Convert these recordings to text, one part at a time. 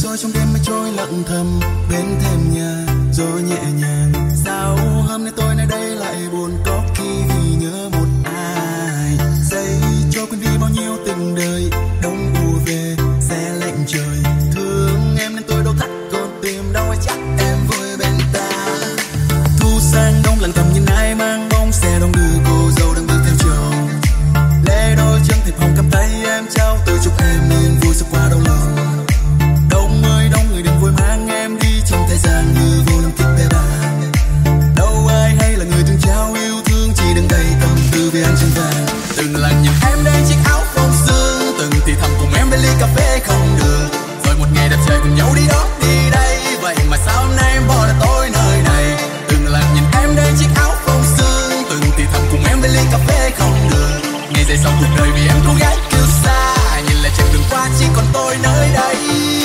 soi trong đêm mây trôi lặng thầm bên thềm nhà rồi nhẹ nhàng. Sao hôm nay tôi nơi đây lại buồn, có khi vì nhớ một ai. Giây cho quên đi bao nhiêu tình đời, đông ùa về xe lạnh trời. Thương em nên tôi đâu thắt con tim, đâu ai chắc em vui bên ta. Thu sang đông lặng thầm nhìn ai mang bóng xe đông đưa cô dâu đang bước theo chồng. Lê đôi chân thiệp hồng cầm tay em trao, tôi chúc em nên vui sẽ qua đau lòng. Đông ơi đông người đừng vội mang em đi trong thời gian như vô lòng kiếp bé bàng. Đâu ai hay là người từng trao yêu thương, chỉ đừng đầy tâm tư về anh chân vàng. Từng lần nhìn em đen chiếc áo phông sương, từng thì thầm cùng em bên ly cà phê không đường. Rồi một ngày đẹp trời cùng nhau đi đó đi đây, vậy mà sao hôm nay em bỏ lại tôi nơi này. Từng lần nhìn em đen chiếc áo phông sương, từng thì thầm cùng em bên ly cà phê không đường. Ngày dài sau cuộc đời vì em cô gái kêu xa, nhìn lại chặng đường qua chỉ còn tôi nơi đây.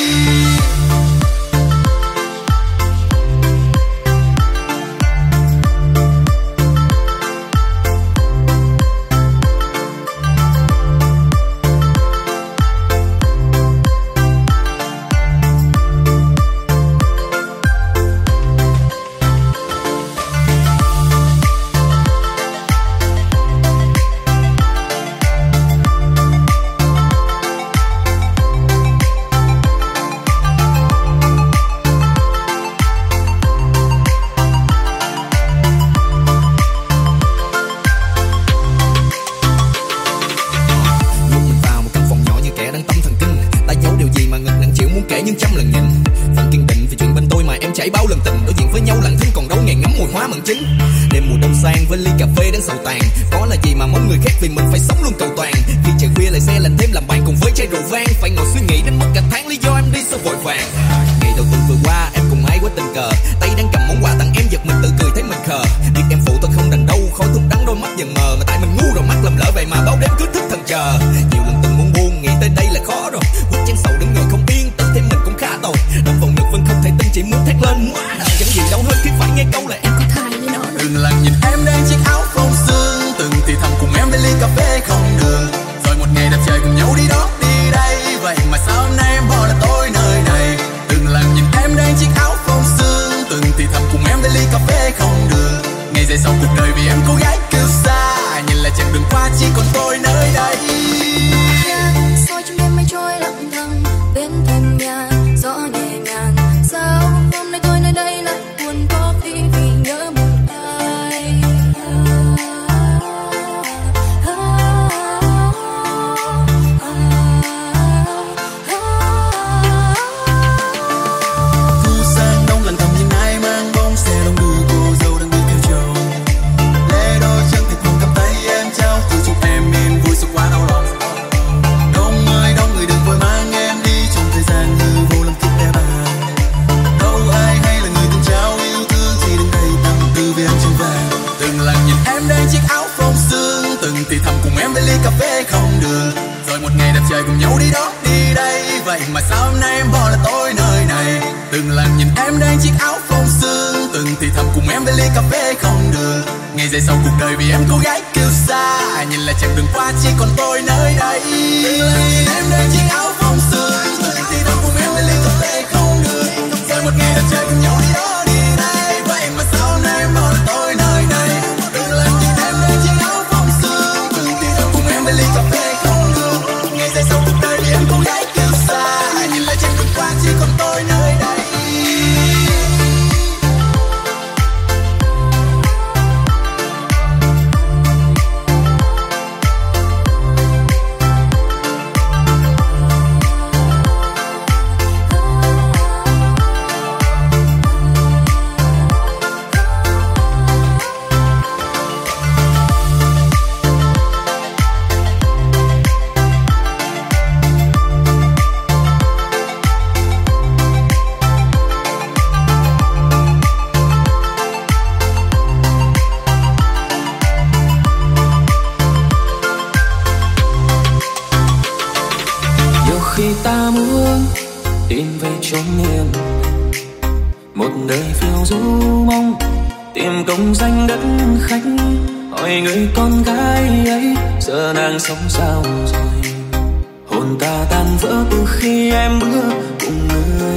Với ly cà phê đến sầu tàn, có là gì mà mong người khác vì mình phải sống luôn cầu toàn. Khi trời khuya lại xe lạnh thêm làm bạn cùng với chai rượu vang, phải ngồi suy nghĩ đến mất cả tháng lý do em đi sao vội vàng. Ngày đầu tuần vừa qua em cùng ai quá tình cờ, tay đang cầm món quà tặng em giật mình tự cười thấy mình khờ. Biết em phụ tôi không đành đâu, khói thuốc đắng đôi mắt dần mờ, mà tại mình ngu rồi mắt lầm lỡ vậy mà báo đêm cứ thức thần chờ. Nhiều lần từng muốn buông nghĩ tới đây là khó rồi, hút chén sầu đứng ngồi không yên, tự thêm mình cũng khá tồi. Đâm vào ngực vẫn không thể tin, chỉ muốn thét lên quá đời, chẳng gì đâu hơn khi phải nghe câu là em có thai với nó. Từng lần nhìn em đen chiếc áo phông sương, từng thì thầm cùng em bên ly cà phê không đường. Rồi một ngày đẹp trời cùng nhau đi đó đi đây, vậy mà sao hôm nay em bỏ lại tôi nơi này. Từng lần nhìn em đen chiếc áo phông sương, từng thì thầm cùng em bên ly cà phê không đường. Ngày dài sau cuộc đời vì em cô gái kêu xa, nhìn lại chặng đường qua chỉ còn tôi nơi đây. Soi trong đêm mây trôi lặng thầm bên thềm nhà gió nhẹ nhàng. Sao hôm nay tôi nơi đây lại buồn, có khi vì nhớ một ai. Thu sang đông lặng thầm nhìn ai mang bóng xe đông đưa cô dâu đang bước theo chồng. Lê đôi chân thiệp hồng cầm tay em trao, tôi chúc em nên vui suốt qua đau lòng. Đông ơi đông người đừng vội mang em đi trong thời gian như vô lòng kiếp bé bàng. Đâu ai hay là người từng trao yêu thương, chỉ đừng đầy tâm tư về anh chân vàng. Từng lần nhìn em đen chiếc áo phông sương, từng thì thầm cùng em bên ly cà phê không đường. Rồi một ngày đẹp trời cùng nhau đi đó đi đây, vậy mà sao hôm nay em bỏ lại tôi nơi này. Từng lần nhìn em đen chiếc áo phông sương, từng thì thầm cùng em bên ly cà phê không đường. Ngày dài sau cuộc đời vì em cô gái kêu xa, nhìn lại chặng đường qua chỉ còn tôi nơi đây. Từng lần nhìn em đen chiếc áo phông sương, từng thì thầm cùng em bên ly cà phê không đường. Rồi một ngày đẹp trời cùng nhau đi đó đi đây, vậy mà sao hôm nay em bỏ lại tôi nơi này. Từng lần nhìn em đen chiếc áo phông sương, từng thì thầm cùng em bên ly cà phê không đường. Ngày dài sau cuộc đời vì em cô gái kêu xa, nhìn lại chặng đường qua chỉ còn tôi nơi đây. khi ta muốn tìm về chốn yên, một đời phiêu du mong tìm công danh đất khách. Hỏi người con gái ấy giờ nàng sống sao rồi, hồn ta tan vỡ từ khi em bước cùng người.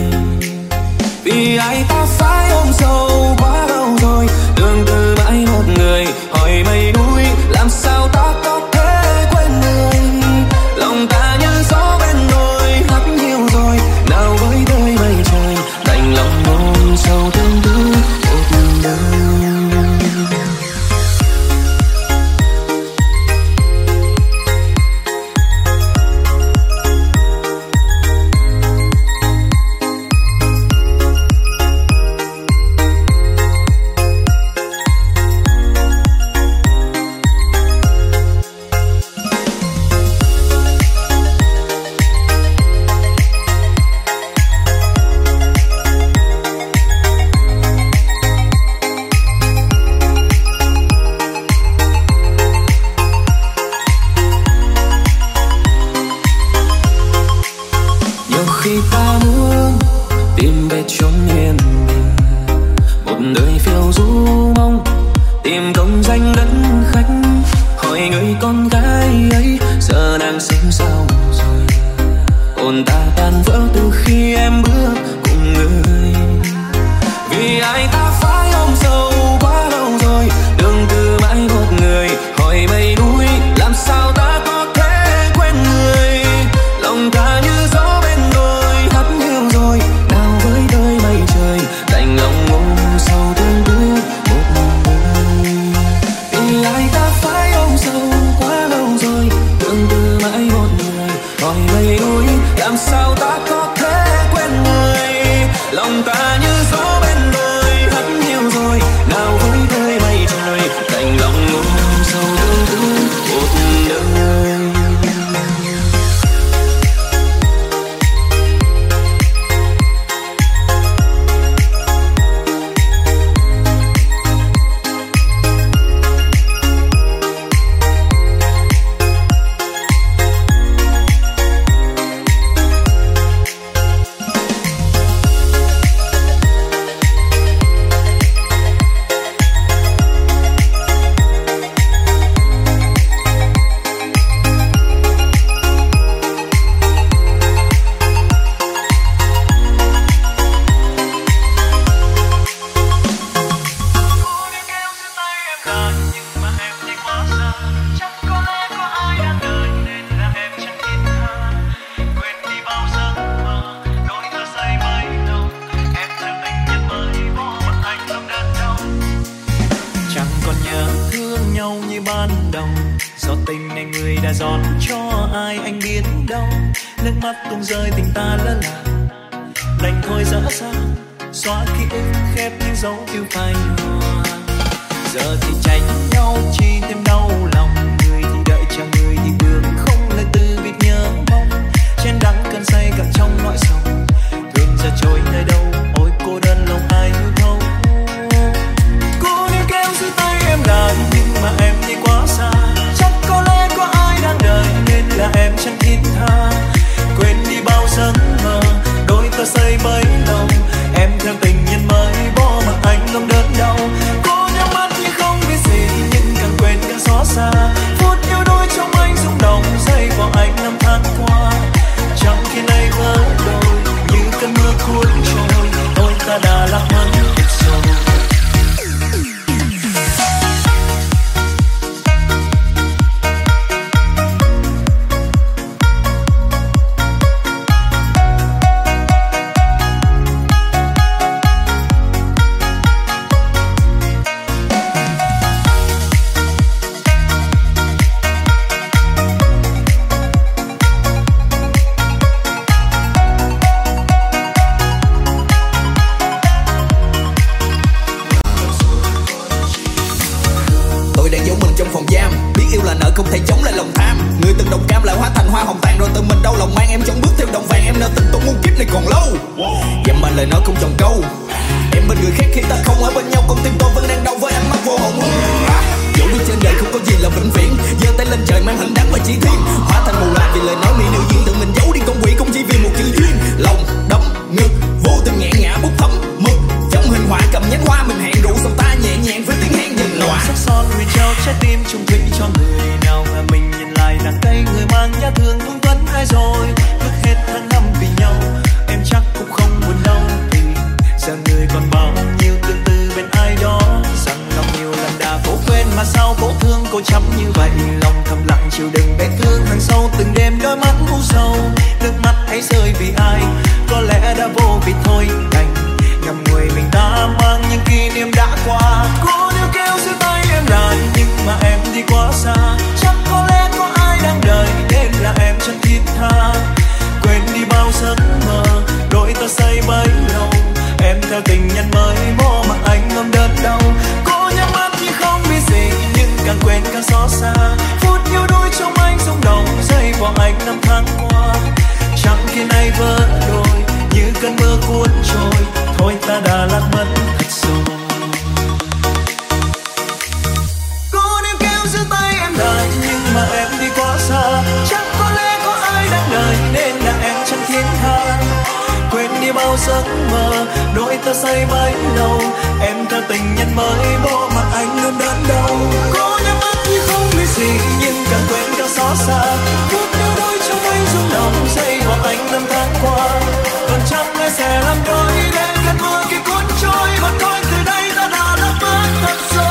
về chốn yên bình. Một đời phiêu du mong tìm công danh đất khách, hỏi người con gái ấy giờ nàng sống sao rồi. Hồn ta tan vỡ từ khi em bước cùng người, vì ai ta phải ôm sâu quá lâu rồi. Đường từ mãi một người, hỏi mây núi làm sao ta có thể quên người. Lòng ta như gió bên đồi hắt hiu rồi, nào với đời mây trời đành lòng ôm sâu thương bước một người. Vì ai ta phải ôm sâu quá lâu rồi, đường từ mãi một người, hỏi mây núi làm sao ta có thể quên người. Lòng ta như gió bên đồi hắt hiu rồi, nào với đời mây trời đành lòng ôm sâu thương bước một đời. bao giấc mơ. Đôi ta say bấy lâu, em theo tình nhân mới, bỏ mặc anh luôn đớn đau. Có nhắm mắt như không biết gì, nhưng càng quên càng xót xa. Phút yêu đôi trong anh rung động, say vào anh năm tháng qua. Còn chẳng ai sẽ làm đôi để cơn mưa kia cuốn trôi. Mà thôi từ đây ta đã mất thật rồi.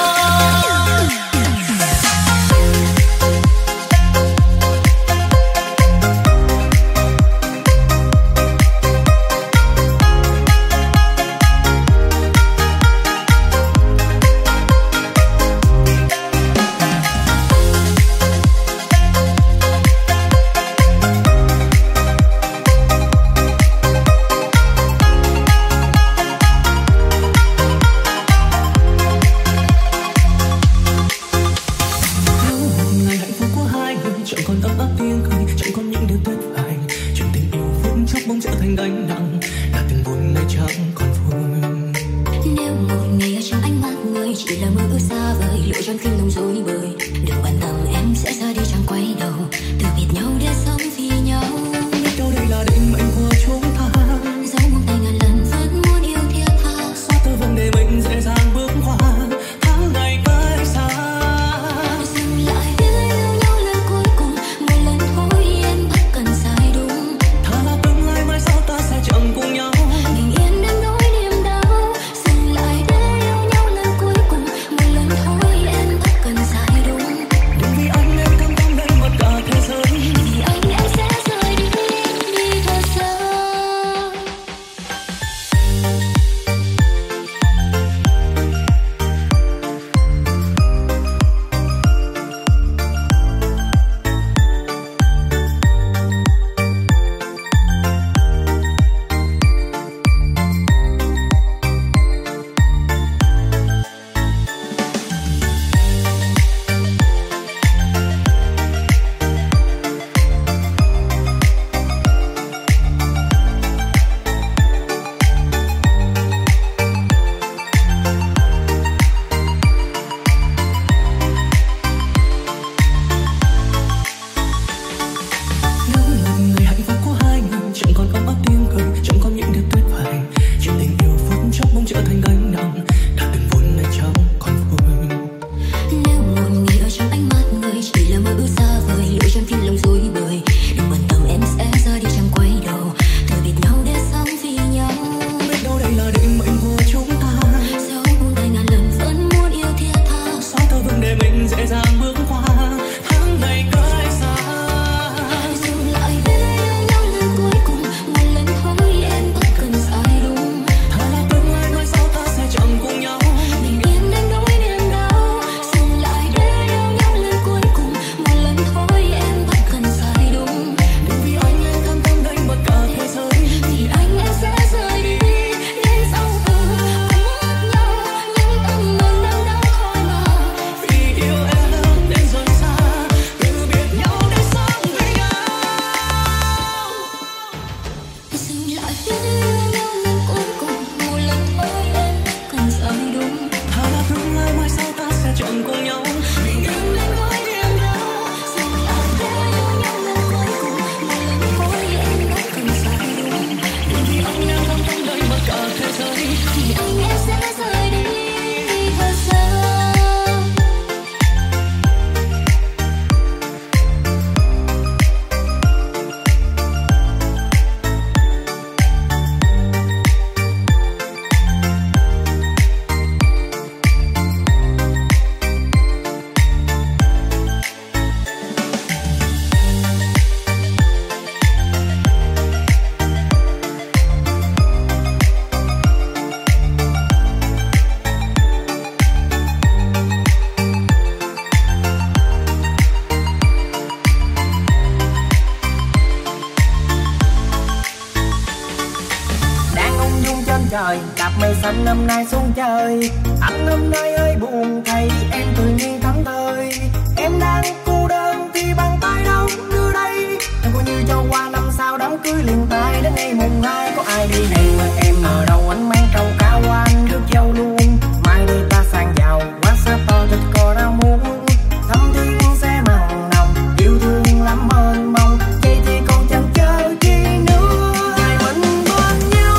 trời, cặp mây xanh năm nay xuống chơi. Anh hôm nay hơi buồn, thấy em tự nhiên thẫn thơi. Em đang cô đơn thì bàn tay đâu đưa đây. Em coi như cho qua năm sau đám cưới liền tay đến ngày mùng 2. Có ai đi hẹn mà em ở đâu, anh mang trâu cá qua anh rước dâu luôn. Mai đây ta sang giàu, quá xa to thịt cò rau muống. Thăm thiên sẽ mặn nồng, yêu thương lắm mênh mông. Vậy thì còn chần chờ chi nữa, ngày mình bên nhau.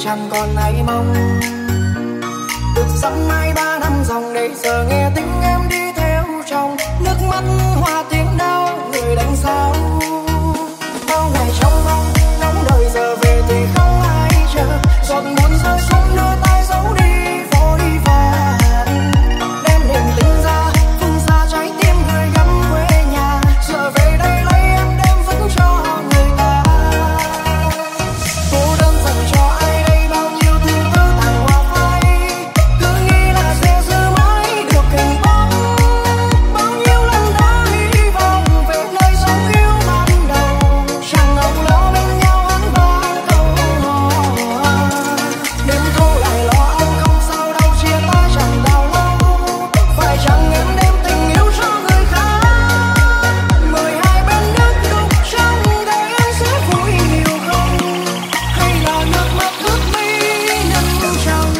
chẳng còn ai mong. Được dăm 2-3 năm dòng để giờ nghe tiếng em đi theo trong nước mắt hoa tiếng đau người đánh sao. Bao ngày trong mong ngóng đời giờ về thì không ai chờ, giọt buồn rơi xuống đưa tay giấu đi vội vàng. Đem niềm tình ra phương xa trái tim người gắm quê nhà, giờ về đây lấy em đem vẫn cho người ta. Cô đơn dành cho ai đây bao nhiêu thứ tư tàn hoa phai, cứ nghĩ là sẽ giữ mãi được hình bóng. Bao nhiêu lần đã hy vọng về nơi dấu yêu ban đầu, chẳng ngóng lo bên nhau hắn vang câu hò. Đêm thu lại lo âu không sao đâu, chia tay chẳng đau lâu. Phải chăng em đem tình yêu cho người khác, mời hai bên nước đục trong để em sẽ vui nhiều không, hay là nước mắt ướt mi nâng trong.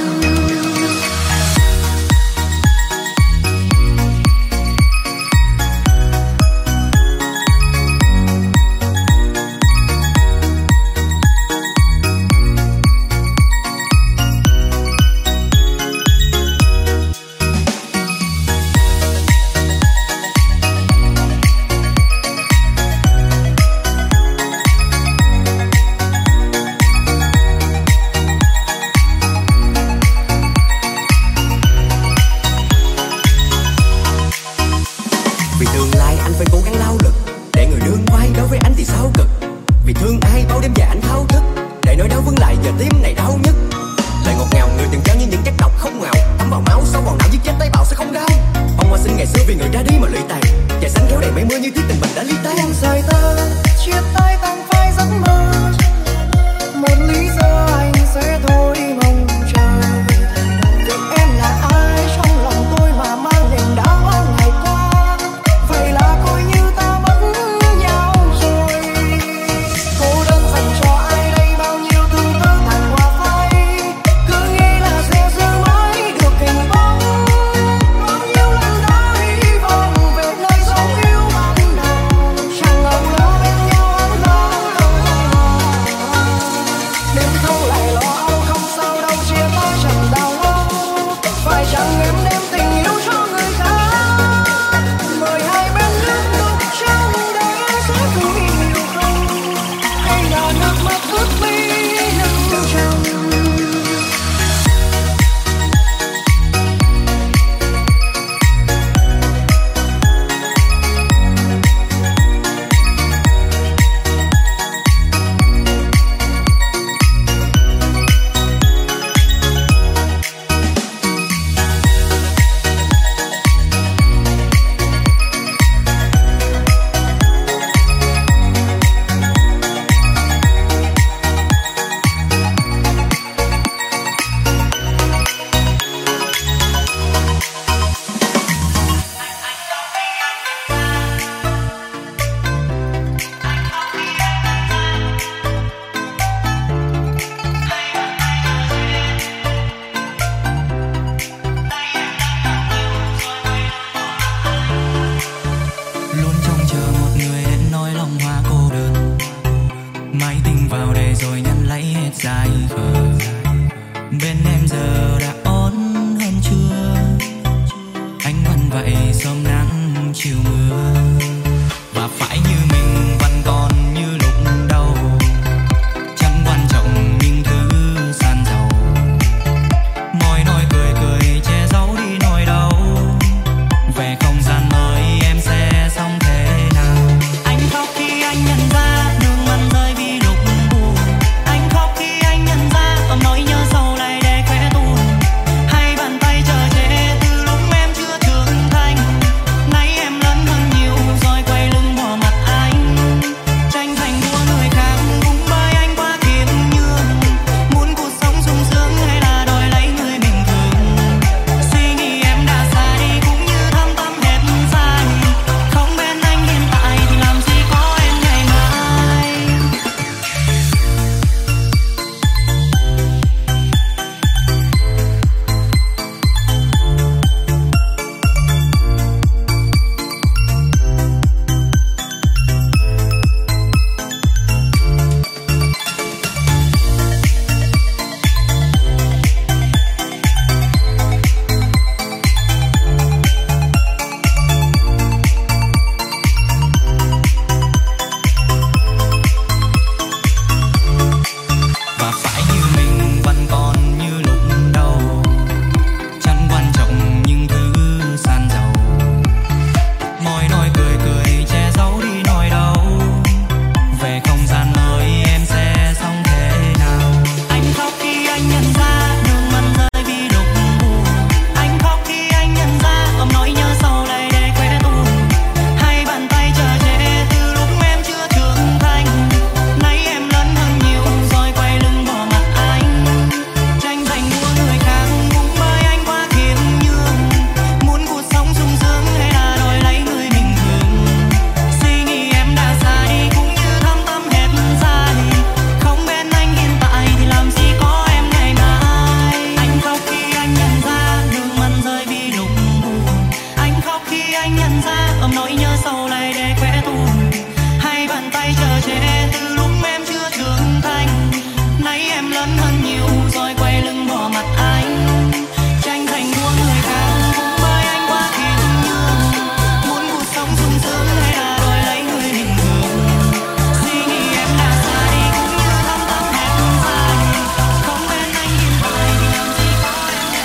Vì tương lai anh phải cố gắng lao lực, để người nương vai đối với anh thì sao cực. Vì thương ai bao đêm dài anh thao thức, để nỗi đau vương lại giờ tim này đau nhất. Lời ngọt ngào người từng trao như những chất độc không ngào, thấm vào máu sâu vào não giết chết tế bào sẽ không đau. Ông hoa sinh ngày xưa vì người ra đi mà lụy tàn, trời xanh kéo đầy mây mưa như tiếc tình mình đã ly tan. Em rời tơ chia tay tăng phai giấc mơ, một lý do anh sẽ thôi mong chờ. Vì em là ai trong lòng tôi mà mang niềm đau bao ngày qua, vậy là coi như ta mất nhau rồi. Cô đơn dành cho ai đây bao nhiêu thứ tơ tàn hoa phai, cứ nghĩ là sẽ giữ mãi được hình bóng. Bao nhiêu lần đã hy vọng về nơi dấu yêu ban đầu, chẳng ngờ lo bên nhau hắn vang câu hò. Đêm thâu lại lo âu không sao đâu, chia tay chẳng đau lâu. Phải chăng em đem tình yêu cho người khác, mời hai bên nước đục trong để em sẽ vui nhiều không, hay là nước mắt ướt mi nâng trong. Luôn trông chờ một người đến nói lòng hoa cô đơn, mãi tình vào đây rồi nhắn lấy hết dài khờ. Bên em giờ đã ổn hơn chưa? Anh vẫn vậy sớm nắng chiều mưa, và phải như mình vẫn còn như lúc đầu, chẳng quan trọng những thứ san dầu. Môi nói cười cười che giấu đi nỗi đau, về không gian mới em sẽ sống thế nào. Anh khóc khi anh nhận ra nước mắt rơi vì lúc buồn, anh khóc khi anh nhận ra tầm nỗi nhớ sâu lại để khẽ tuôn. Hai bàn tay chờ che từ lúc em chưa trưởng thành, nay em lớn hơn nhiều ta ôm nỗi nhớ sâu lại để khỏe thù, hai bàn tay chờ che từ lúc em chưa trưởng thành. Nay em lớn hơn nhiều rồi quay lưng bỏ mặt anh, tranh thành đua người khác cũng bởi anh quá khiêm nhường. Muốn cuộc sống sung sướng hay là đòi lấy người bình thường, suy nghĩ em đã sai cũng như thăm thắm hẹn dài. Không bên anh hiện tại thì làm gì có em ngày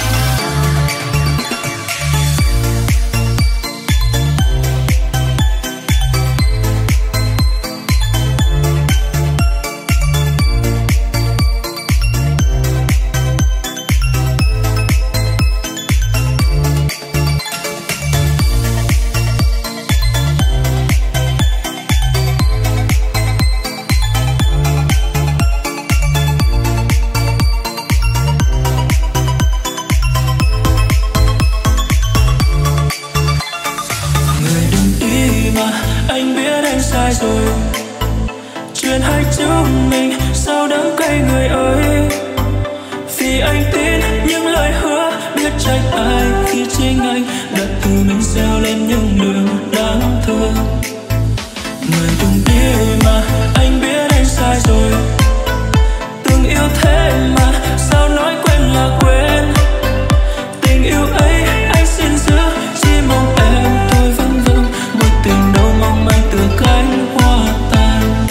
anh biết anh sai rồi. Chuyện hai chúng mình sao đắng cay người ơi, vì anh tin những lời hứa biết trách ai khi chính anh đã tự mình gieo lên những đường đáng thương. Người đừng đi mà anh biết anh sai rồi, từng yêu thế mà sao nói quên là quên. Tình yêu ấy anh xin giữ, chỉ mong em tôi vẫn vững. Một tình đâu mong manh từ cánh hoa tàn.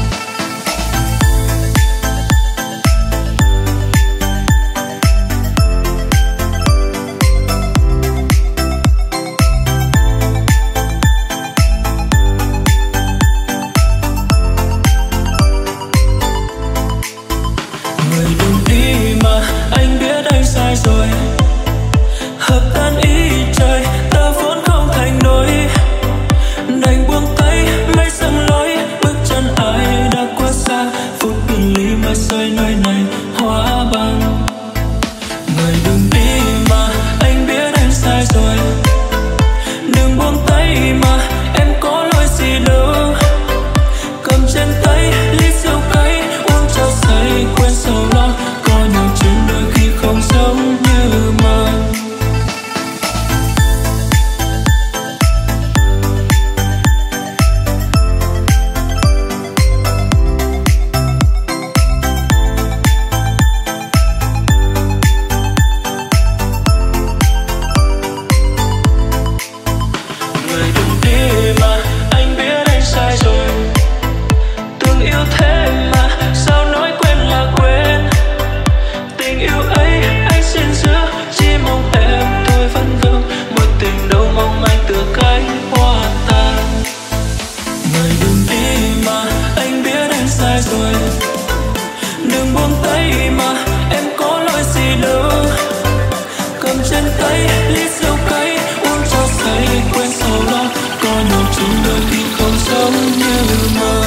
Người đừng đi mà anh biết anh sai rồi, hợp tan ý trời ta vốn không thành đôi. Đành buông tay mây dâng lối, bước chân ai đã quá xa. Phút bình lý mà rơi nơi này hóa băng. Người đừng đi mà anh biết anh sai rồi, đừng buông tay mà em có lỗi gì đâu. Cầm trên tay ly rượu cay uống cho say quên sầu lo. Có nhiều chuyện đôi khi không giống như mơ. Người đừng đi mà anh biết anh sai rồi, từng yêu thế mà sao nói quên là quên. Tình yêu ấy anh xin giữ, chỉ mong em tôi vẫn vững. Một tình đâu mong manh từ cánh hoa tàn. Người đừng đi mà anh biết anh sai rồi, đừng buông tay mà em có lỗi gì đâu. Cầm trên tay ly rượu cay uống cho say quên sầu lo. Có nhiều chuyện đôi khi không giống như mơ.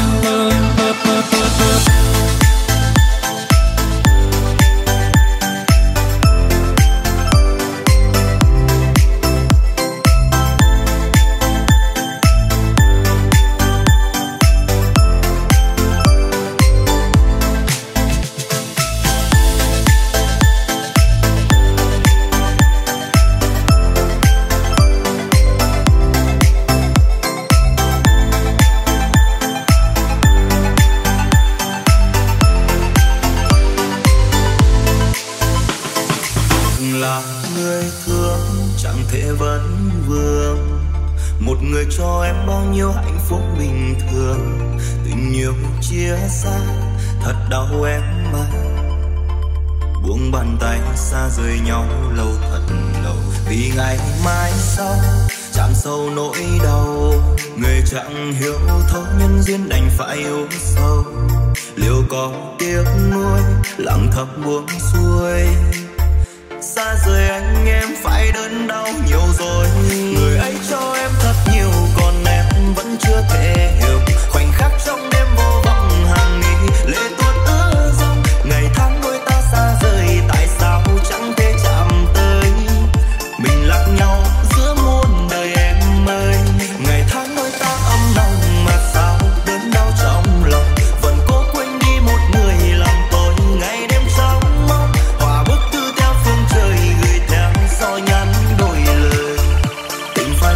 Là người thương chẳng thể vấn vương, một người cho em bao nhiêu hạnh phúc bình thường. Tình yêu chia xa thật đau em mà, buông bàn tay xa rời nhau lâu thật lâu. Vì ngày mai sau chạm sâu nỗi đau, người chẳng hiểu thấu nhân duyên đành phải yêu sâu. Liệu có tiếc nuối lặng thầm buông xuôi, xa rời anh em phải đớn đau nhiều rồi. Người ấy cho em thật nhiều còn em vẫn chưa thể hiểu. Khoảnh khắc trong đêm vô vọng hàng nghìn lệ tuôn ứa dòng. Ngày tháng đôi ta xa rời tại sao chẳng thể chạm tới. Mình lạc nhau giữa muôn đời em ơi. Ngày tháng đôi ta ấm lòng mà sao đớn đau trong lòng. Vẫn cố quên đi một người làm tôi ngày đêm trong mong. Hòa bức thư theo phương trời gửi theo gió nhắn đôi lời. Tình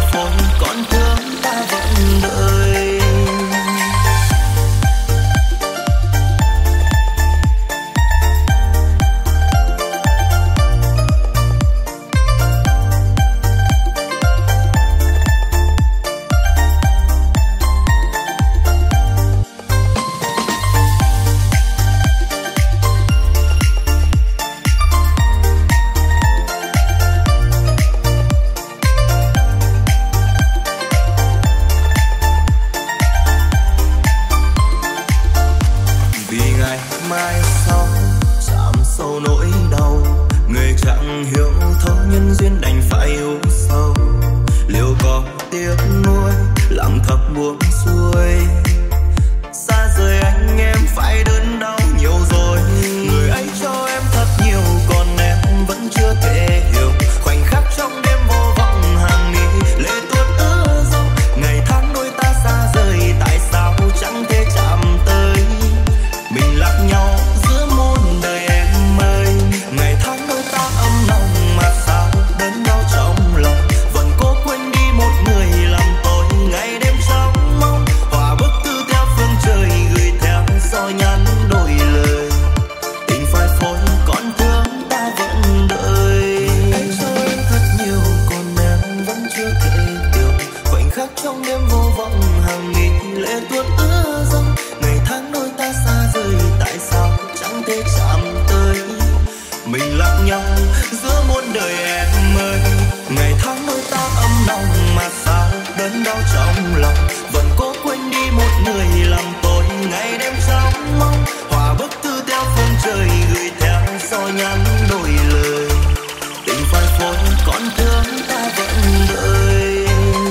buông xuôi. Xa rời anh em phải đớn đau nhiều rồi. Người ấy cho em thật nhiều còn em vẫn chưa thể hiểu. Khoảnh khắc trong đêm vô vọng hàng mi lệ tuôn ứa dòng. Ngày tháng đôi ta xa rời tại sao chẳng thể chạm tới. Mình lạc nhau giữa muôn đời em ơi. Ngày tháng đôi ta ấm nồng mà sao đớn đau trong lòng. Vẫn cố quên đi một người làm tôi ngày đêm trong mong. Hòa bức thư theo phương trời gửi theo gió nhắn đôi lời. Tình phai phôi còn thương ta vẫn đợi. Anh cho em thật nhiều còn em vẫn chưa thể hiểu. Khoảnh khắc trong đêm vô vọng hàng nghìn lệ tuôn ứa dòng. Ngày tháng đôi ta xa rời tại sao chẳng thể chạm tới. Mình lạc nhau giữa muôn đời em ơi. Ngày tháng đôi ta ấm nồng mà sao đớn đau trong lòng. Vẫn cố quên đi một người làm tôi ngày đêm trong mong. Hòa bức thư theo phương trời gửi theo gió nhắn đôi lời. Tình phai phôi còn thương ta vẫn đợi.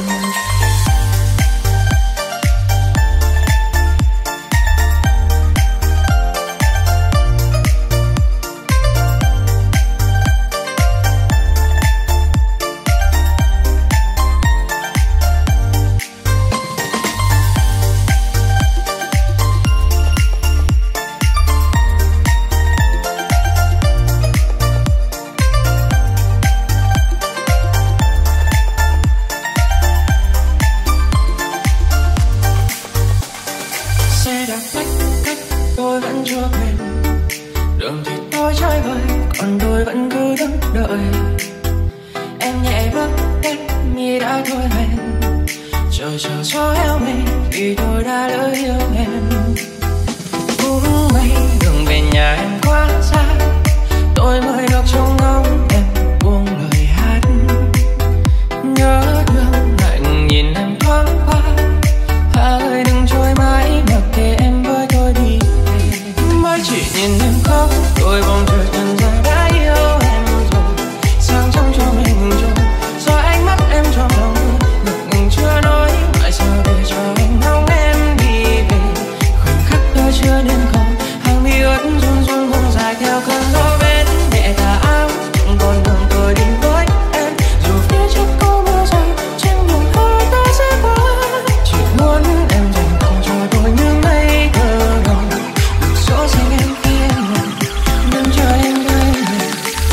Xe đạp cách tôi vẫn chưa quên. Đường thì tôi trái vời còn tôi vẫn cứ đứng đợi. Em nhẹ bước đến như đã thôi hẹn. Chờ gió heo mây vì tôi đã lỡ yêu em. Cũng may đường về nhà em quá xa. Tôi mới được trông ngóng em buông lời hát. Nhớ thương lạnh nhìn em thoáng qua. Hà ơi đừng trôi mãi mặc kệ em với tôi đi về. Mới chỉ nhìn em khóc tôi bỗng chợt nhận ra đã yêu em rồi. Sáng trong cho mình rồi do ánh mắt em trong lòng ngực ngừng chưa nói. Tại sao để cho anh ngóng em đi về. Khoảnh khắc tôi chưa nên cầu hàng mi ướt run run buông dài theo cơn gió bên nhẹ tà áo. Còn đường tôi đi với em dù phía trước có mưa rơi trên đường hơi ta sẽ qua. Chỉ muốn em dành tặng cho tôi những ngây thơ đầu. Được số xanh em khi em ngồi đừng chờ em đây về.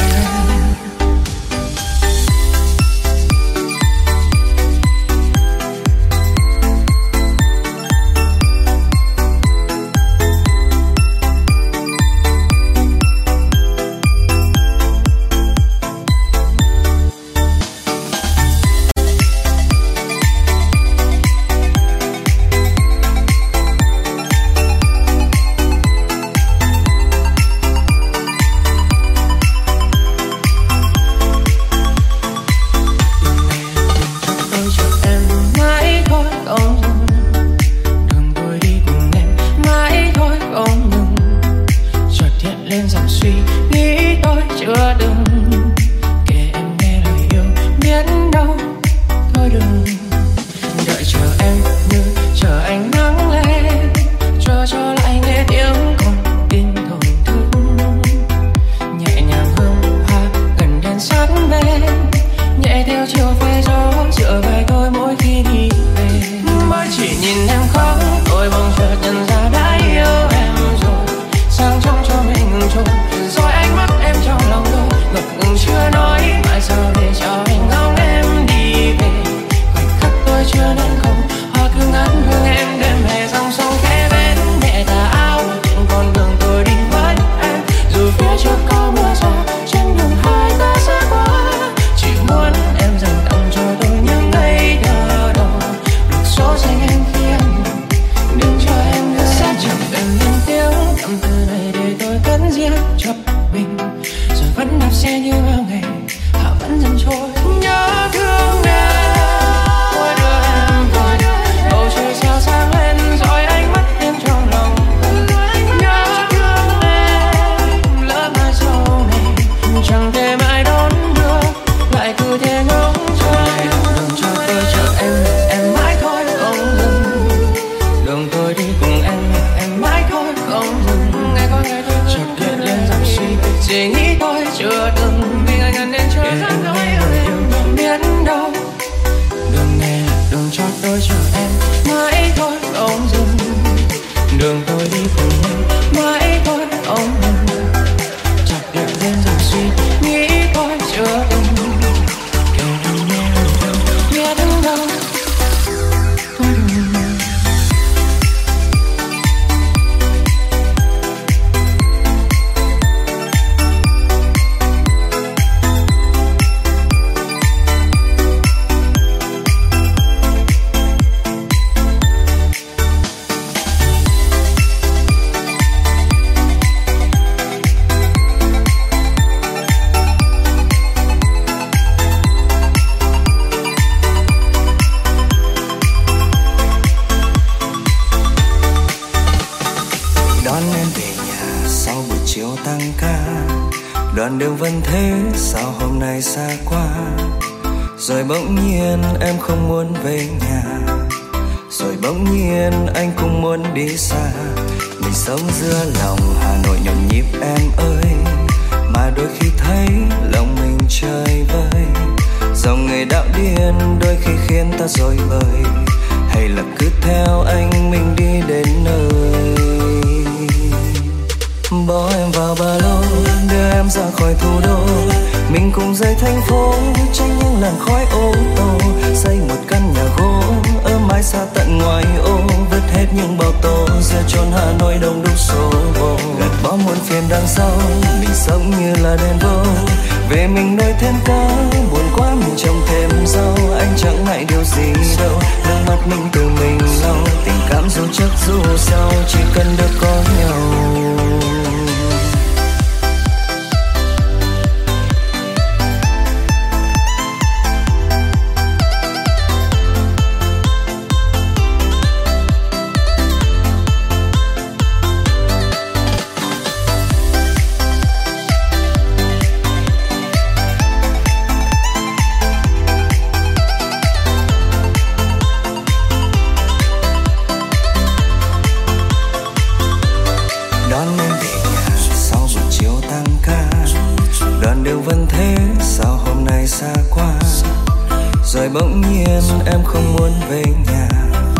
Tôi chờ em mãi thôi không dừng. Đường tôi đi cùng em mãi thôi không ngừng. Chợt hiện lên dòng suy nghĩ tôi chưa đừng. Kể em nghe lời yêu biết đâu thôi đừng. Đợi chờ em như chờ ánh nắng lên. Chờ cho lại nghe tiếng con tim thổn thức. Nhẹ nhàng hương hoa gần đèn sát bên. Nhẹ theo chiều phai gió dựa vai tôi mỗi khi đi về. Mới chỉ nhìn em khóc tôi bỗng chợt nhận ra đã yêu em rồi. Sáng trong cho mình trôi rồi ánh mắt em trong lòng tôi ngập ngừng chưa nói. Tại sao để cho anh ngóng em đi về. Khoảnh khắc tôi chưa nên cầu hoa cứ ngát hương em đêm hè dòng sông khẽ bên nhẹ tà áo. Còn đường tôi đi với em dù phía trước có mưa gió trên đường hai ta sẽ qua. Chỉ muốn em dành tặng cho tôi những ngây thơ đầu. Được số xanh em khi em đừng chờ tăng ca. Đoạn đường vẫn thế, sao hôm nay xa quá. Rồi bỗng nhiên em không muốn về nhà. Rồi bỗng nhiên anh cũng muốn đi xa. Mình sống giữa lòng Hà Nội nhộn nhịp em ơi. Mà đôi khi thấy lòng mình chơi vơi. Dòng người đạo điên đôi khi khiến ta rối bời. Hay là cứ theo anh mình đi đến nơi. Bỏ em vào ba lô, đưa em ra khỏi thủ đô. Mình cùng rời thành phố, tránh những làn khói ô tô. Xây một căn nhà gỗ, ở mãi xa tận ngoài ô. Vứt hết những bao tố, giữa chốn Hà Nội đông đúc xô bồ. Gạt bỏ muôn phiền đằng sau, mình sống như là đèn vô. Về mình nuôi thêm cá, buồn quá mình trồng thêm rau. Anh chẳng ngại điều gì đâu, nước mắt mình từ mình lau. Tình cảm dù trước dù sau, chỉ cần được có nhau. Rồi bỗng nhiên em không muốn về nhà.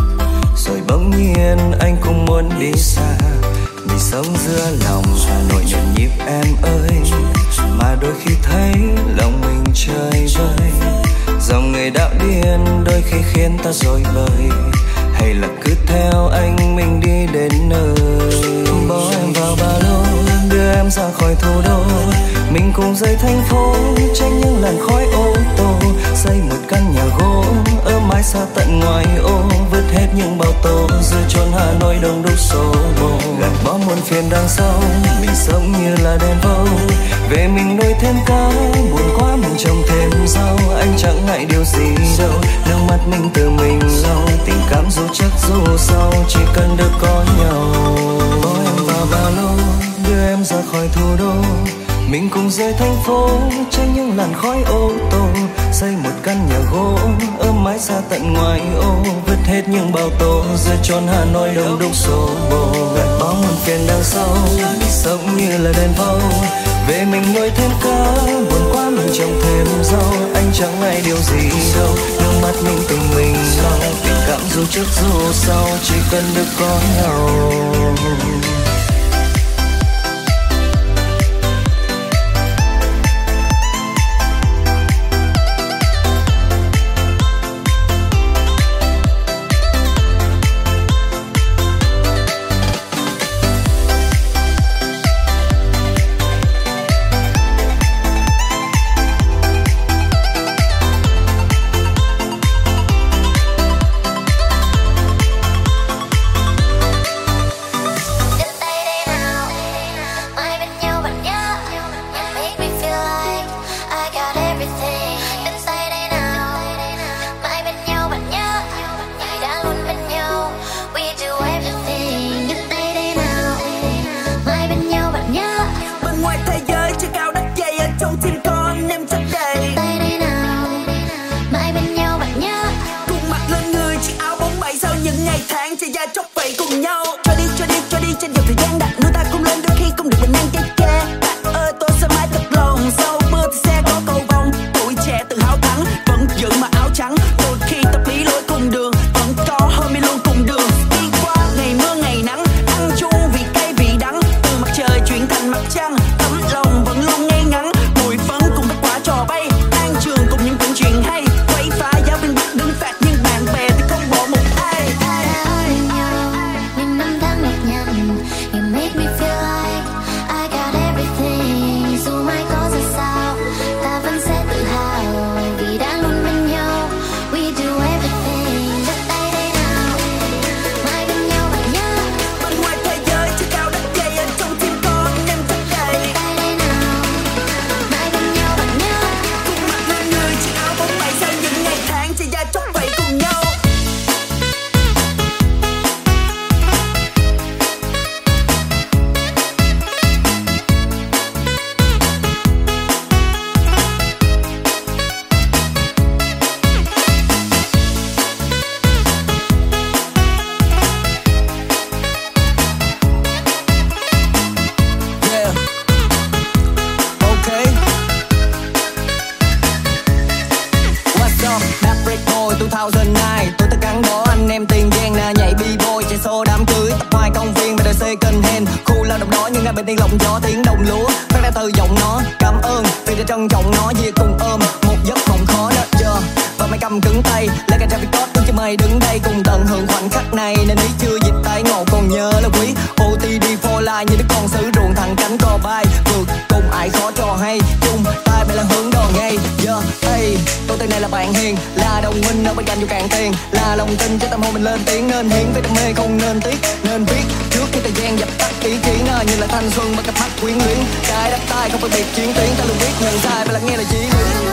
Rồi bỗng nhiên anh cũng muốn đi xa. Mình sống giữa lòng Hà Nội nhộn nhịp em ơi. Mà đôi khi thấy lòng mình chơi vơi. Dòng người đạo điên đôi khi khiến ta rối bời. Hay là cứ theo anh mình đi đến nơi. Bỏ em vào ba lô, đưa em ra khỏi thủ đô. Mình cùng rời thành phố, tránh những làn khói ô tô. Xây một căn nhà gỗ, ở mãi xa tận ngoài ô. Vứt hết những bao tố, giữa chốn Hà Nội đông đúc xô bồ. Gạt bỏ muôn phiền đằng sau, mình sống như là đèn vâu. Về mình nuôi thêm cá, buồn quá mình trồng thêm rau. Anh chẳng ngại điều gì đâu, nước mắt mình từ mình lau. Tình cảm dù trước dù sau, chỉ cần được có nhau. Bỏ em vào ba lô, đưa em ra khỏi thủ đô. Mình cùng rời thành phố, tránh những làn khói ô tô. Xây một căn nhà gỗ, ở mãi xa tận ngoài ô. Vứt hết những bao tố, giữa chốn Hà Nội đông đúc xô bồ. Gạt bỏ muôn phiền đằng sau, sống như là đèn vâu. Về mình nuôi thêm cá, buồn quá mình trồng thêm rau. Anh chẳng ngại điều gì đâu, nước mắt mình từ mình lau. Tình cảm dù trước dù sau, chỉ cần được có nhau. Mình năm tháng nhọc nhằn hai bên yên lòng gió tiếng đồng lúa phát ra từ giọng nó. Cảm ơn vì đã trân trọng nó, vì cùng ôm một giấc mộng khó đó giờ. Và mày cầm cứng tay lấy cả traffic code đứng cho mày đứng đây cùng tận hưởng khoảnh khắc này, nên ý chưa dịch tay ngộ còn nhớ là quý. OTD for life như đứa con sứ ruộng thẳng cánh cò bay vượt cùng ai khó trò hay chung tay mày là hướng đòn ngay giờ. Hey, tôi tên này là bạn hiền, là đồng minh ở bên cạnh dù cạn tiền, là lòng tin cho tâm hồn mình lên tiếng, nên hiến với đam mê không nên tiếc, nên viết trước khi thời gian dập tắt ý kiến như là thanh xuân bằng cặp mắt quyến luyến. Cái đất tai không phân biệt chiến tuyến, ta luôn biết nhận sai và lắng nghe là chí lý.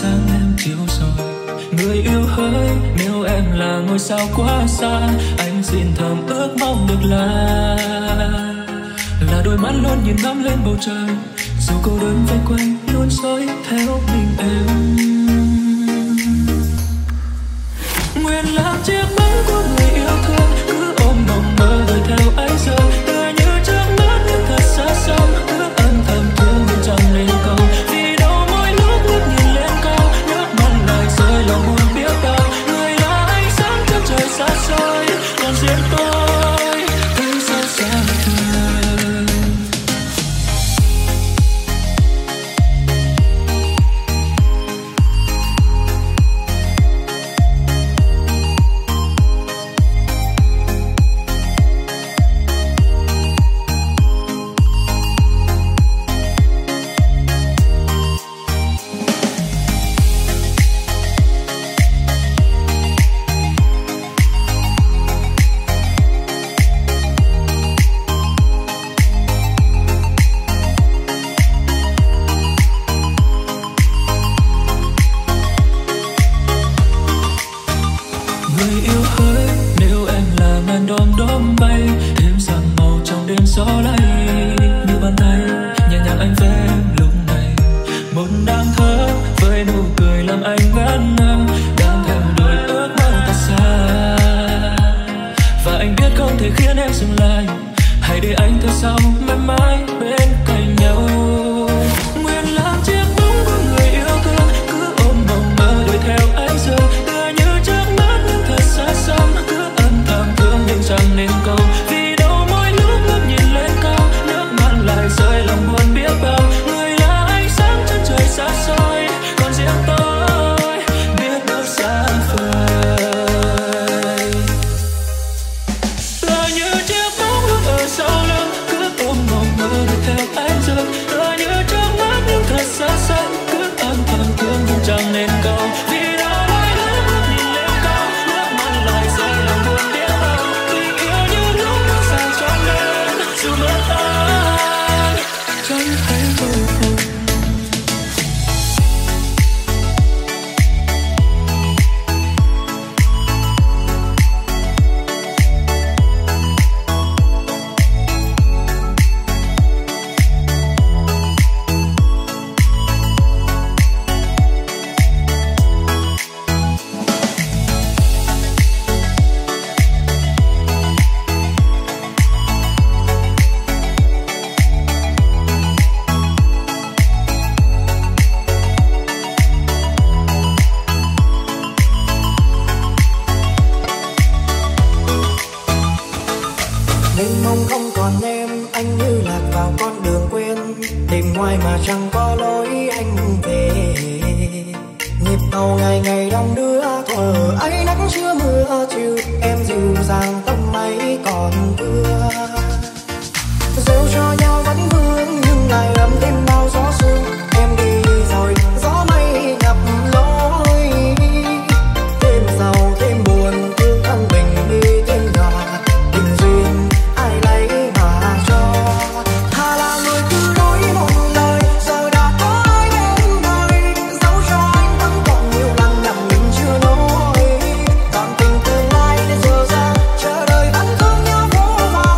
sáng em chiều rồi. Người yêu hỡi, nếu em là ngôi sao quá xa, anh xin thầm ước mong được là đôi mắt luôn nhìn ngắm lên bầu trời, dù cô đơn vây quanh luôn dõi theo mình em. Nguyện làm chiếc bóng của người yêu thương, cứ ôm mộng mơ đuổi theo anh giờ, tựa như trước mắt nhưng thật xa xăm, cứ âm thầm thương nhưng chẳng nên cầu. Vì đâu mỗi lúc ngước nhìn lên cao, nước mắt lại rơi lòng buồn biết bao. Người là ánh sáng trên trời xa xôi, còn riêng tôi thấy sao xa vời. Hãy subscribe cho kênh Ghiền Mì Gõ để không bỏ lỡ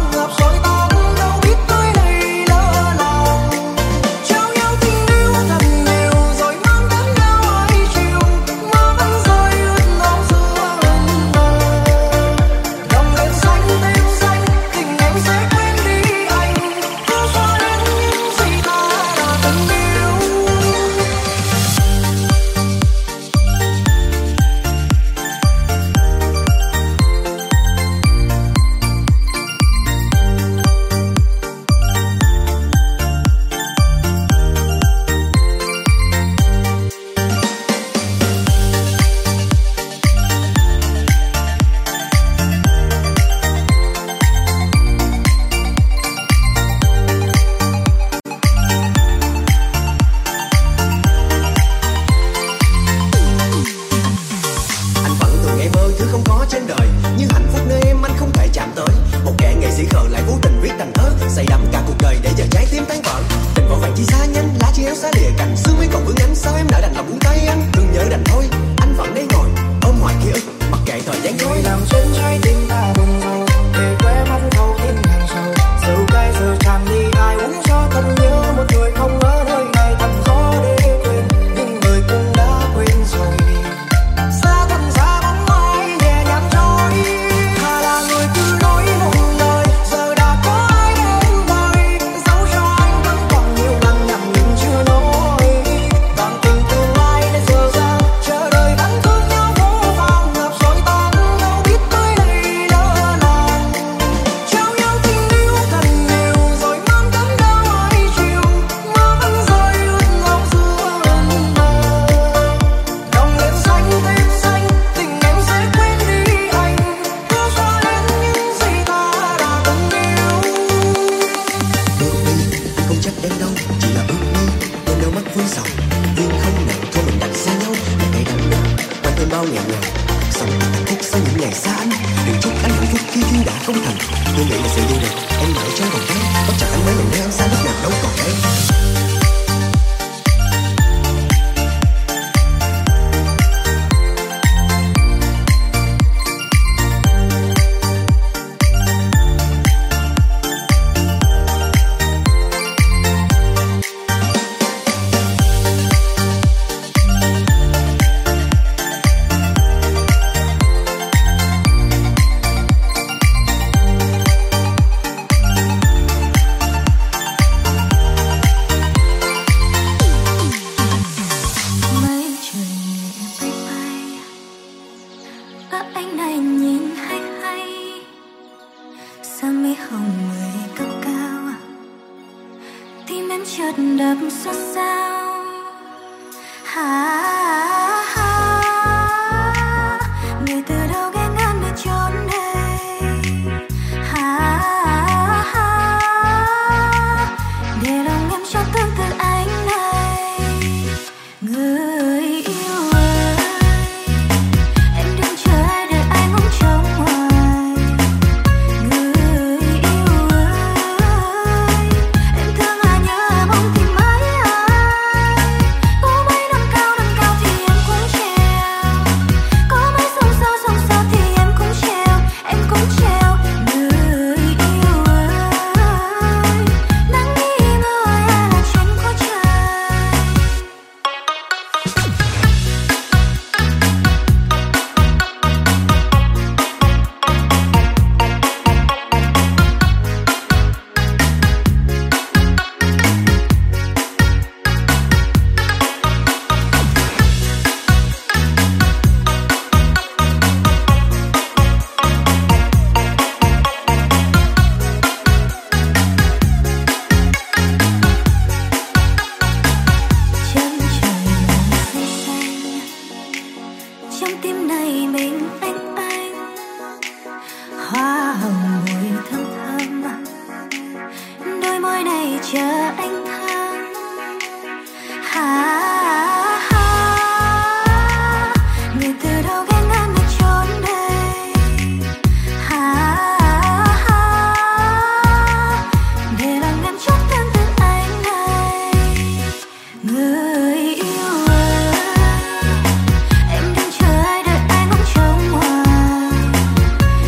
sự vô được. Em đợi trong vòng tay, bắt chặt anh mới mình theo xa lúc nào đâu còn đây.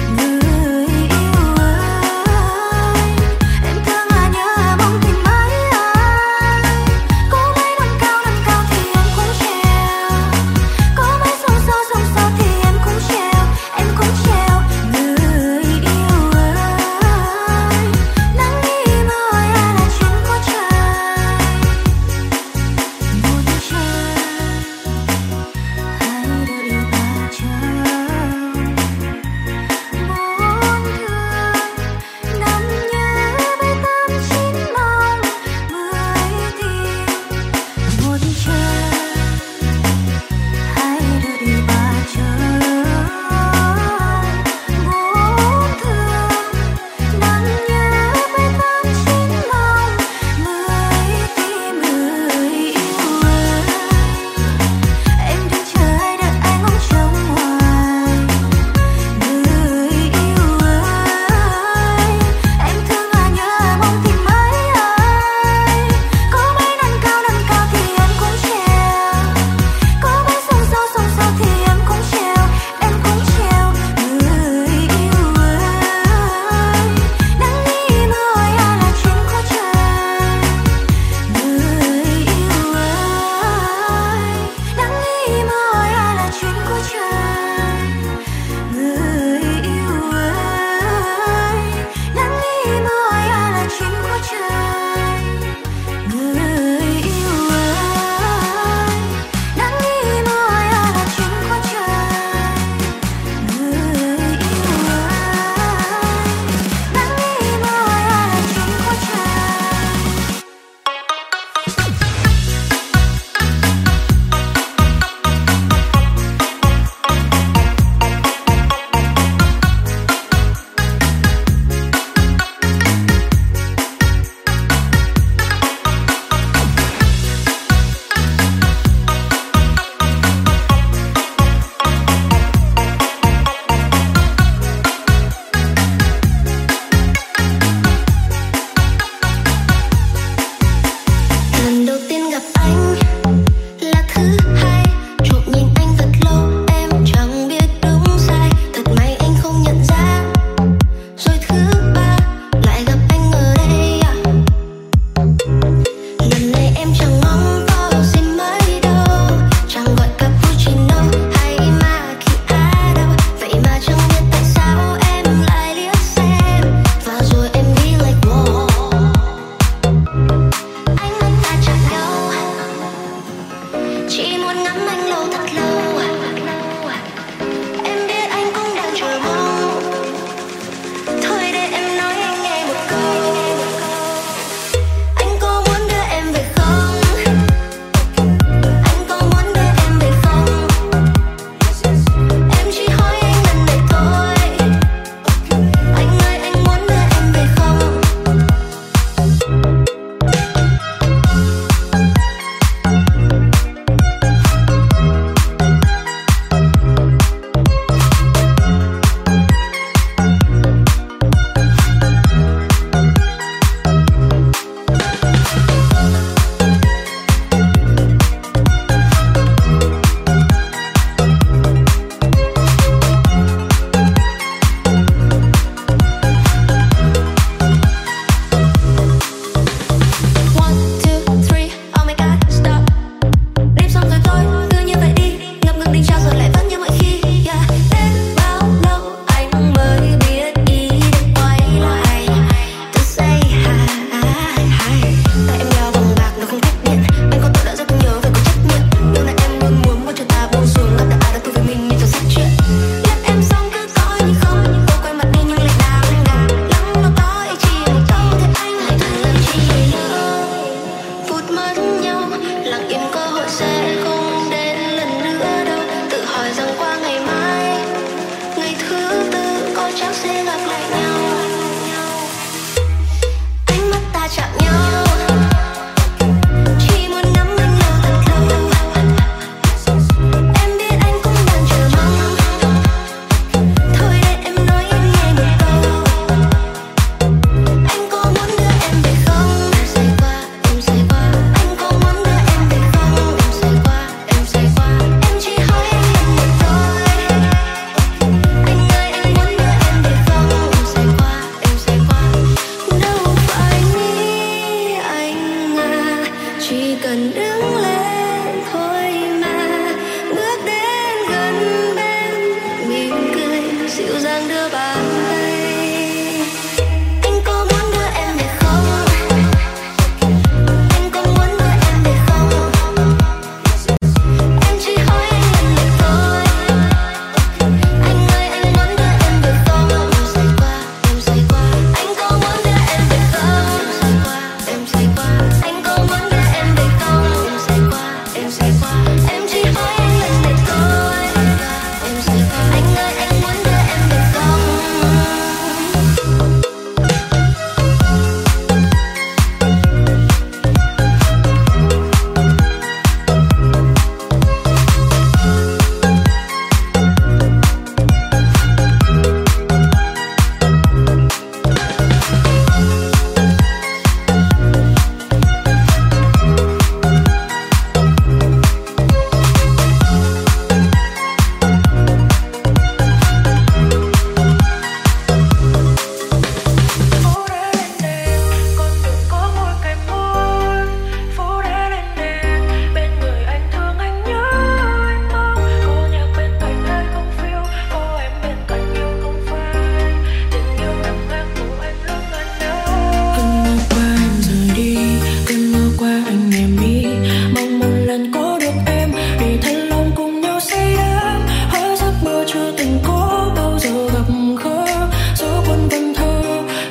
Em thương ai nhớ mong tìm mãi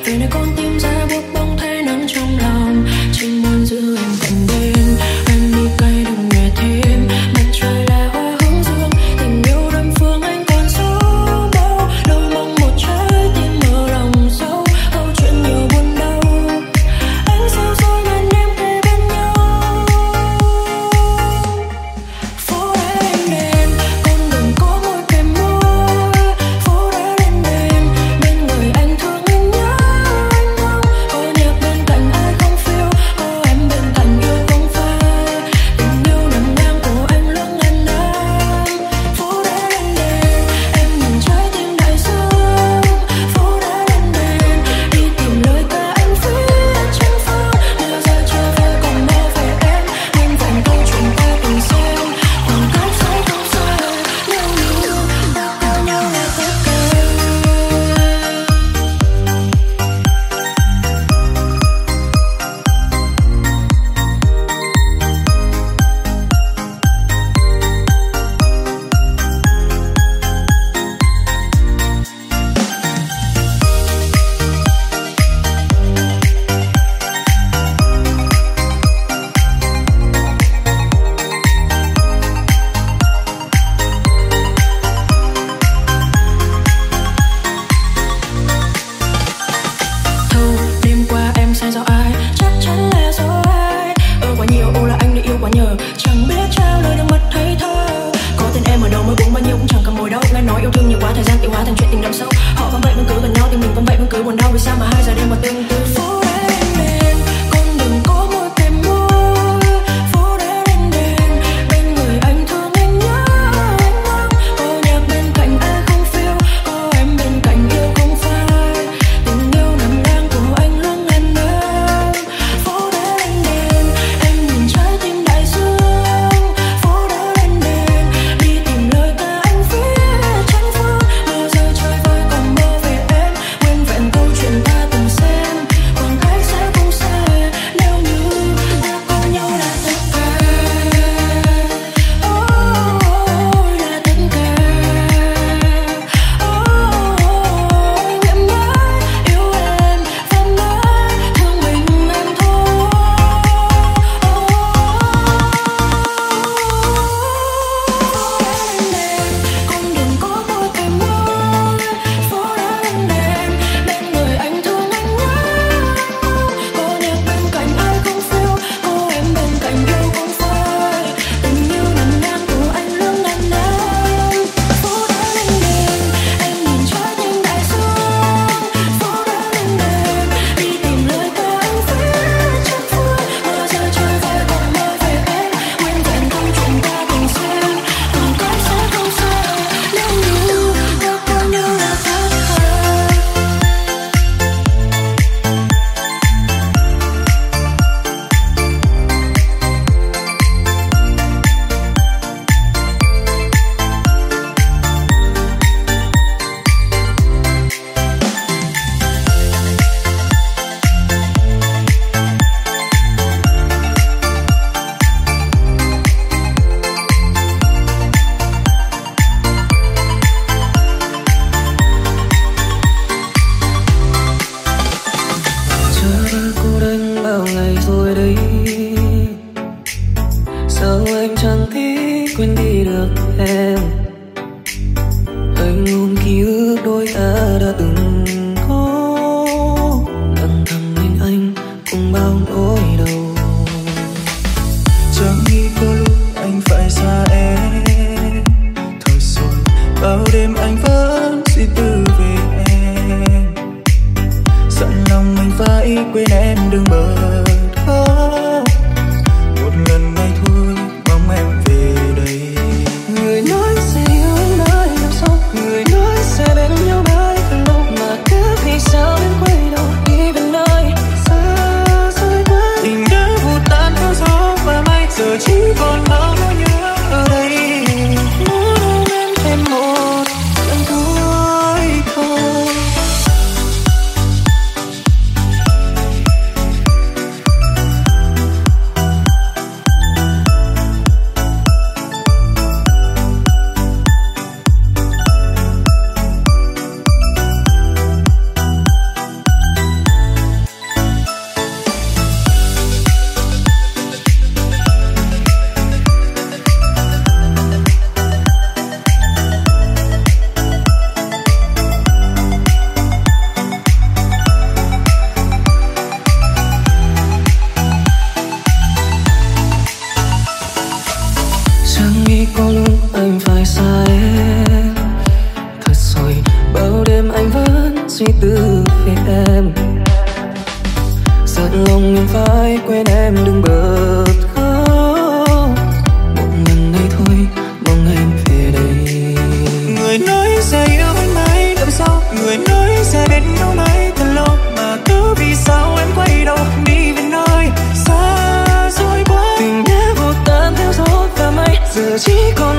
về nơi con tim ra buộc bóng thế nắng trong lòng, chỉ muốn giữ em cạnh bên. Anh đi cây đừng nghe thêm mặt trời là hoa hướng dương, tình yêu đơn phương anh còn sâu bao. Đâu mong một trái tim mở lòng sâu, câu chuyện nhiều buồn đau. Anh sao rồi ngàn đêm kề bên nhau. Phố đã lên đèn, con đừng có môi kèm môi. Phố đã lên đèn, bên người anh thương anh nhớ anh mong. Có nhạc bên cạnh ai không phiêu, có em bên cạnh yêu không phai. Tình yêu nằm ngang của anh lướt ngàn năm. Phố đã lên đèn, em nhìn trái tim đại dương. Phố đã lên đèn, đi tìm lời ca anh viết trên phố. Mưa rơi trở về còn mơ về em, nguyên vẹn câu chuyện ta từng xem. Khoảng cách sẽ không xa, nếu như ta có nhau là tất cả. Thâu đêm qua em say do ai, chắc chắn là do ai. Quá nhiều ô là anh đã yêu quá nhờ, chẳng biết trao lời được mất hay thơ. Có tên em ở đầu môi buông bao nhiêu cũng chẳng cầm mồi đâu. Nghe nói yêu thương nhiều quá thời gian tiêu hóa thành chuyện tình đậm sâu. Họ vẫn vậy vẫn cứ gần nhau, nhưng mình vẫn vậy vẫn cứ buồn đau. Vì sao mà 2 giờ đêm mà tương tư. Phố đã lên đèn, con đừng có môi kèm môi. Phố đã lên đèn, bên người anh thương anh nhớ anh mong. Có nhạc bên cạnh ai không phiêu, có em bên cạnh yêu không phai. Tình yêu nằm ngang của anh lướt ngàn năm. Phố đã lên đèn, em nhìn trái tim đại dương. Phố đã lên đèn, đi tìm lời ca anh viết trên phố. Mưa rơi trời vơi còn mơ về em, nguyên vẹn câu chuyện ta từng xem. Khoảng cách sẽ không xa, nếu như ta có nhau là tất cả. Ôi là tất cả. Ôi nguyện mãi yêu em và mãi thương mình em thôi. Con đừng có môi kèm môi. Phố đã lên đèn, bên người anh thương anh nhớ anh mong. Có nhạc bên cạnh ai không phiêu, có em bên cạnh yêu không phai. Tình yêu nằm ngang của anh lướt ngàn năm. Phố đã lên đèn, em nhìn trái tim đại dương. Phố đã lên đèn, đi tìm lời ca anh viết trên phố. Mưa rơi trời về còn mơ về em, nguyên vẹn câu chuyện ta từng xem. Khoảng cách sẽ không xa, nếu như ta có nhau là tất cả. Chờ cô đơn bao ngày rồi đấy, sao anh chẳng thể quên đi được em. Anh ôm ký ức đôi ta đã từng có, âm thầm bên anh cùng bao nỗi đau. Chẳng nghĩ có lúc anh phải xa em, thôi rồi bao đêm anh vẫn suy tư về em. Dặn lòng mình phải quên em đừng bật khóc. Một lần này thôi mong em về đây. Người nói sẽ yêu anh mãi làm sao, người nói sẽ bên nhau mãi càng lâu, mà cứ vì sao em quay đầu đi bên nơi xa xôi quá. Tình đã vụt tan theo gió và mây, giờ chỉ còn bao nỗi nhớ ở đây. Muốn ôm em thêm một lần thôi thôi. lòng em phải quên em đừng bật khóc. Một lần này thôi mong em về đây. Người nói sẽ yêu anh mãi đằng sau, người nói sẽ bên nhau mãi thật lâu, mà cứ vì sao em quay đầu đi về nơi xa xôi quá. Tình đã vô tan theo gió và mây, giờ chỉ còn